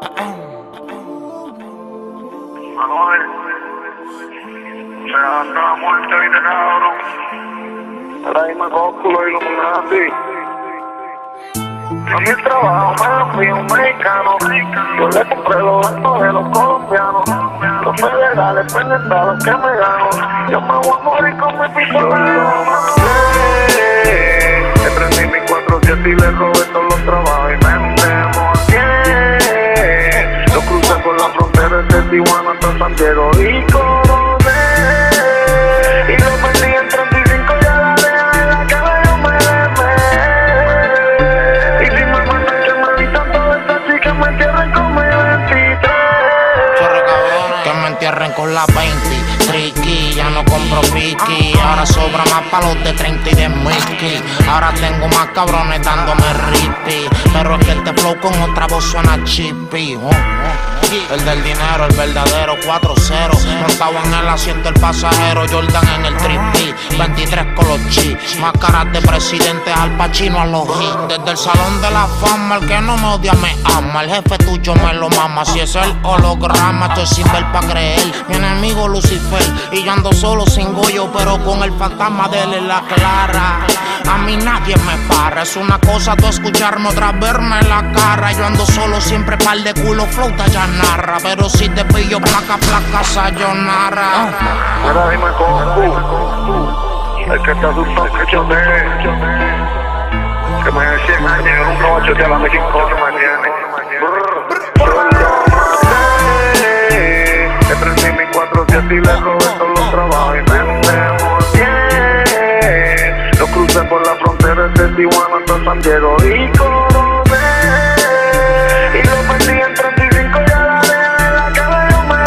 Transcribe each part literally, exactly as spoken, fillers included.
Manuel, se hasta la muerte, viste, cabrón. Ahora mismo coco lo Illuminati. A mi trabajo me fui un mexicano. Yo le compré los actos de los colombianos. Los federales pendientes a los que me gano. Yo me voy a morir con mi pistola. Le prendí mi cuatro siete y le robé todos los trabajos y me endemonié. Lo crucé por la frontera de Tijuana hasta San Diego y coroné. Y lo perdí en treinta y cinco y a la reja en la cara yo me demé. Y si me mandan que me avisan todas estas chicas me entierren con mi veintitrés. Chorro cabrón, que me entierren con la veinte. Tricky, ya no compro piqui. Ahora sobra más palos de treinta y de Mickey. Ahora tengo más cabrones dándome ripi. Pero es que este flow con otra voz suena chippy. Oh, oh. El del dinero, el verdadero cuatro cero. Montado en el asiento el pasajero, Jordan en el trippy. veintitrés con los chi. Máscaras de presidente al Pacino a los hits. Desde el salón de la fama, el que no me odia me ama. El jefe tuyo me lo mama. Si es el holograma, estoy sin ver pa' creer. Mi enemigo Lucifer. Y yo ando solo sin Goyo, pero con el fantasma de él en la clara. A mí nadie me para. Es una cosa tú escucharme, otra verme en la cara. Yo ando solo siempre par de culo, flauta ya narra. Pero si te pillo placa, placa, sayonara. Ahora dime Goku, el que está asustado que chotee. Que me dé cien años, yo nunca voy a chotear a mi cinco que me tiene. Le prendí mi cuatro siete y le robé todos los trabajos y me endemonié. Lo crucé por la frontera de Tijuana hasta San Diego y coroné. Y lo perdí en treinta y cinco y a la reja en la cara yo me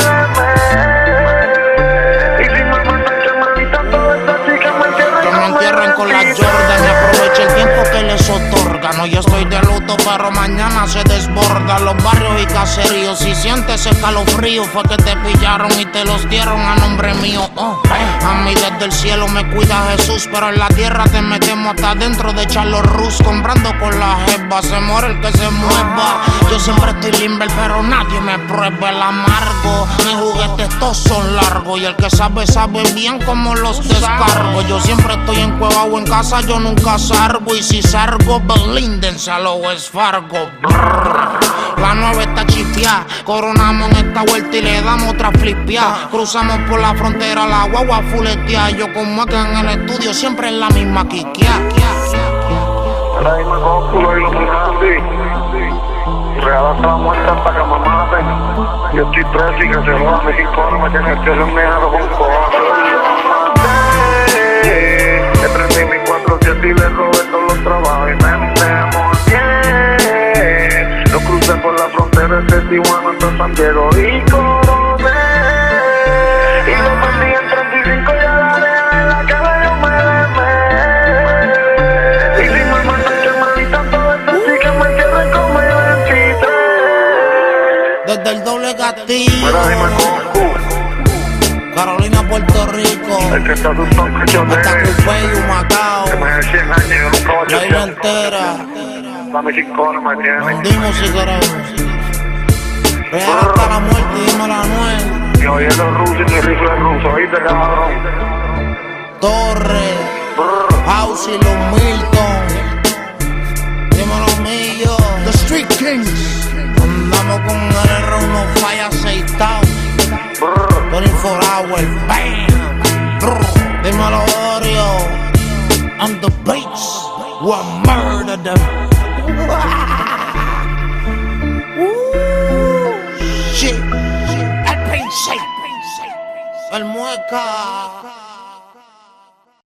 demé. Y si me mandan que me avisan todas estas chicas me entierren que me entierren con la Jordan y aproveche el tiempo que les otorga. No, yo estoy de luto, pero mañana se desborda. Los barrios y caseríos, si sientes escalofrío, fue que te pillaron y te los dieron a nombre mío. Oh, a mí desde el cielo me cuida Jesús, pero en la tierra te metemos hasta dentro de Charlos Rus. Comprando con la jeva, se muere el que se mueva. Yo siempre estoy limber, pero nadie me prueba el amargo. Mis juguetes todos son largos y el que sabe, sabe bien cómo los descargo. Yo siempre estoy en cueva o en casa, yo nunca salgo. Y si salgo, blíndense a lo West Fargo. Brrr. La nueve está chipeada, coronamos en esta vuelta y le damos otra flipia. Cruzamos por la frontera, la guagua fuletea. Yo como acá en el estudio siempre en la misma quiquia. Ahora dime Goku lo Illuminati. Real hasta la muerte hasta que me maten. Yo estoy preso y que se joda mi cinco me tiene que ser negado con cojones. Le prendí mi cuatro siete y le robé todos los trabajos y me endemonié. Lo crucé por la frontera de Tijuana hasta San Diego y coroné. Y lo perdí en treinta y cinco y a la reja en la cara yo me demé. Y si me mandan que me avisan todas estas chicas me entierren con mi veintitrés. Desde el doble gatillo, Mira, dime Goku, Carolina, Puerto Rico, el que está asustado que chotee. hasta Cupey, Humacao, Que me dé cien años, yo nunca voy a la isla chotear. entera. A mi cinco me tiene. Nos dimos si queremos. Real hasta la muerte, dime la nuez. Y oye los rusos y mi rifle ruso, ¿oíste, cabrón? Torre, Brr. House y los Milton. Dime los millos. The Street Kings. Andamos con el R uno falla aceitado. veinticuatro hours, bam. Brr. Dímelo Oreo. I'm the beats. We'll murder them. Shit. El Prince. El Mueca.